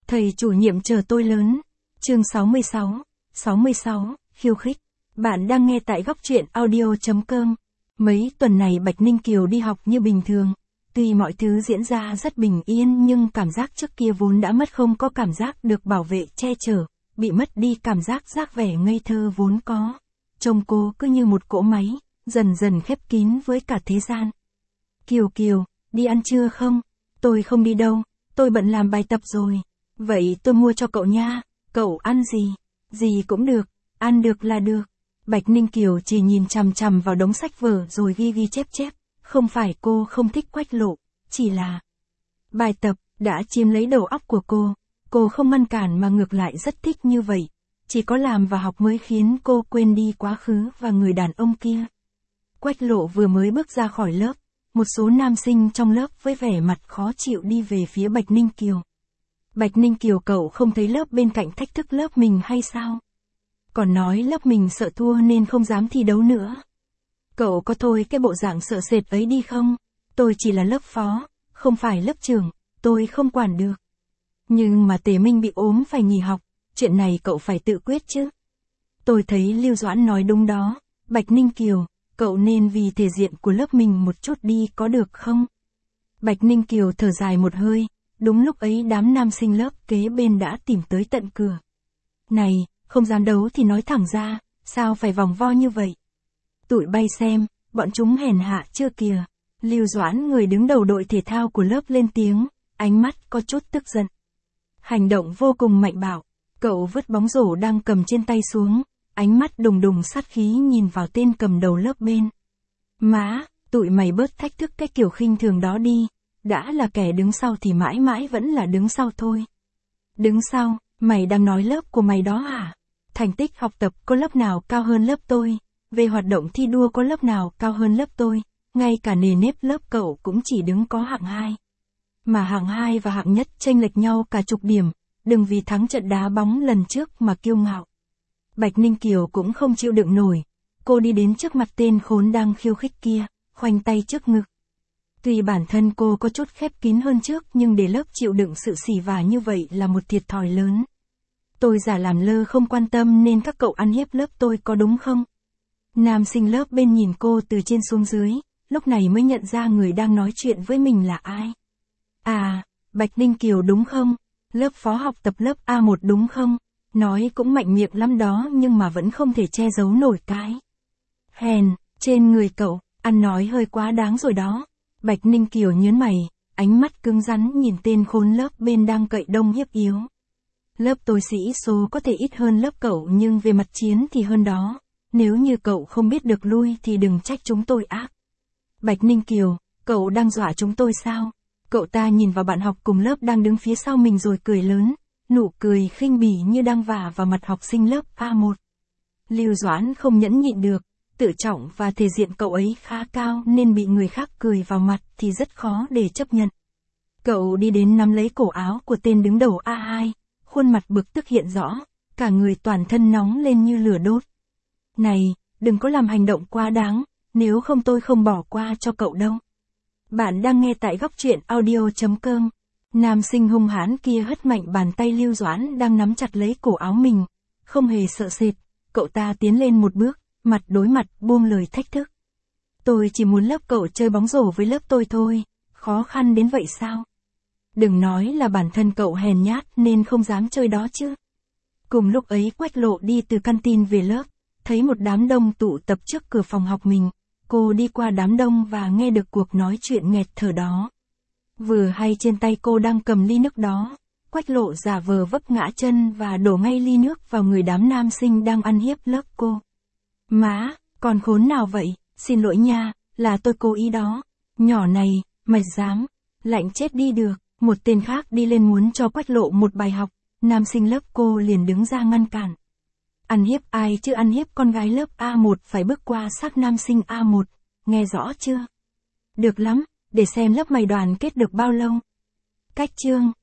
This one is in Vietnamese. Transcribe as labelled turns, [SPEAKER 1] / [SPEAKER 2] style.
[SPEAKER 1] Thầy chủ nhiệm chờ tôi lớn. Chương 66, khiêu khích. Bạn đang nghe tại góc truyện audio.com. Mấy tuần này Bạch Ninh Kiều đi học như bình thường. Tuy mọi thứ diễn ra rất bình yên nhưng cảm giác trước kia vốn đã mất, không có cảm giác được bảo vệ che chở, bị mất đi cảm giác vẻ ngây thơ vốn có. Trông cô cứ như một cỗ máy, dần dần khép kín với cả thế gian. Kiều Kiều, đi ăn trưa không? Tôi không đi đâu, tôi bận làm bài tập rồi. Vậy tôi mua cho cậu nha, cậu ăn gì? Gì cũng được, ăn được là được. Bạch Ninh Kiều chỉ nhìn chằm chằm vào đống sách vở rồi ghi chép. Không phải cô không thích Quách Lộ, chỉ là bài tập đã chiếm lấy đầu óc của cô không ngăn cản mà ngược lại rất thích như vậy. Chỉ có làm và học mới khiến cô quên đi quá khứ và người đàn ông kia. Quách Lộ vừa mới bước ra khỏi lớp, một số nam sinh trong lớp với vẻ mặt khó chịu đi về phía Bạch Ninh Kiều. Bạch Ninh Kiều, cậu không thấy lớp bên cạnh thách thức lớp mình hay sao? Còn nói lớp mình sợ thua nên không dám thi đấu nữa. Cậu có thôi cái bộ dạng sợ sệt ấy đi không? Tôi chỉ là lớp phó, không phải lớp trưởng, tôi không quản được. Nhưng mà Tề Minh bị ốm phải nghỉ học, chuyện này cậu phải tự quyết chứ. Tôi thấy Lưu Doãn nói đúng đó, Bạch Ninh Kiều, cậu nên vì thể diện của lớp mình một chút đi có được không? Bạch Ninh Kiều thở dài một hơi, đúng lúc ấy đám nam sinh lớp kế bên đã tìm tới tận cửa. Này, không dám đấu thì nói thẳng ra, sao phải vòng vo như vậy? Tụi bay xem, bọn chúng hèn hạ chưa kìa. Lưu Doãn, người đứng đầu đội thể thao của lớp, lên tiếng, ánh mắt có chút tức giận. Hành động vô cùng mạnh bạo, cậu vứt bóng rổ đang cầm trên tay xuống, ánh mắt đùng đùng sát khí nhìn vào tên cầm đầu lớp bên. Má, tụi mày bớt thách thức cái kiểu khinh thường đó đi, đã là kẻ đứng sau thì mãi mãi vẫn là đứng sau thôi. Đứng sau, mày đang nói lớp của mày đó hả? Thành tích học tập có lớp nào cao hơn lớp tôi? Về hoạt động thi đua có lớp nào cao hơn lớp tôi? Ngay cả nề nếp lớp cậu cũng chỉ đứng có hạng 2. Mà hạng 2 và hạng nhất chênh lệch nhau cả chục điểm, đừng vì thắng trận đá bóng lần trước mà kiêu ngạo. Bạch Ninh Kiều cũng không chịu đựng nổi, cô đi đến trước mặt tên khốn đang khiêu khích kia, khoanh tay trước ngực. Tuy bản thân cô có chút khép kín hơn trước nhưng để lớp chịu đựng sự sỉ vả như vậy là một thiệt thòi lớn. Tôi giả làm lơ không quan tâm nên các cậu ăn hiếp lớp tôi có đúng không? Nam sinh lớp bên nhìn cô từ trên xuống dưới, lúc này mới nhận ra người đang nói chuyện với mình là ai. À, Bạch Ninh Kiều đúng không? Lớp phó học tập lớp A1 đúng không? Nói cũng mạnh miệng lắm đó nhưng mà vẫn không thể che giấu nổi cái hèn trên người cậu, ăn nói hơi quá đáng rồi đó. Bạch Ninh Kiều nhớn mày, ánh mắt cứng rắn nhìn tên khốn lớp bên đang cậy đông hiếp yếu. Lớp tôi sĩ số có thể ít hơn lớp cậu nhưng về mặt chiến thì hơn đó. Nếu như cậu không biết được lui thì đừng trách chúng tôi ác. Bạch Ninh Kiều, cậu đang dọa chúng tôi sao? Cậu ta nhìn vào bạn học cùng lớp đang đứng phía sau mình rồi cười lớn, nụ cười khinh bỉ như đang vả vào mặt học sinh lớp A1. Lưu Doãn không nhẫn nhịn được, tự trọng và thể diện cậu ấy khá cao nên bị người khác cười vào mặt thì rất khó để chấp nhận. Cậu đi đến nắm lấy cổ áo của tên đứng đầu A2, khuôn mặt bực tức hiện rõ, cả người toàn thân nóng lên như lửa đốt. Này, đừng có làm hành động quá đáng, nếu không tôi không bỏ qua cho cậu đâu. Bạn đang nghe tại góc truyện audio.com. Nam sinh hung hãn kia hất mạnh bàn tay Lưu Doãn đang nắm chặt lấy cổ áo mình, không hề sợ sệt, cậu ta tiến lên một bước, mặt đối mặt buông lời thách thức. Tôi chỉ muốn lớp cậu chơi bóng rổ với lớp tôi thôi, khó khăn đến vậy sao? Đừng nói là bản thân cậu hèn nhát nên không dám chơi đó chứ. Cùng lúc ấy Quách Lộ đi từ canteen về lớp, thấy một đám đông tụ tập trước cửa phòng học mình, cô đi qua đám đông và nghe được cuộc nói chuyện nghẹt thở đó. Vừa hay trên tay cô đang cầm ly nước đó, Quách Lộ giả vờ vấp ngã chân và đổ ngay ly nước vào người đám nam sinh đang ăn hiếp lớp cô. Má, con khốn nào vậy, xin lỗi nha, là tôi cố ý đó. Nhỏ này, mày dám, lạnh chết đi được. Một tên khác đi lên muốn cho Quách Lộ một bài học, nam sinh lớp cô liền đứng ra ngăn cản. Ăn hiếp ai chứ, ăn hiếp con gái lớp A1 phải bước qua xác nam sinh A1, nghe rõ chưa? Được lắm, để xem lớp mày đoàn kết được bao lâu. Cách chương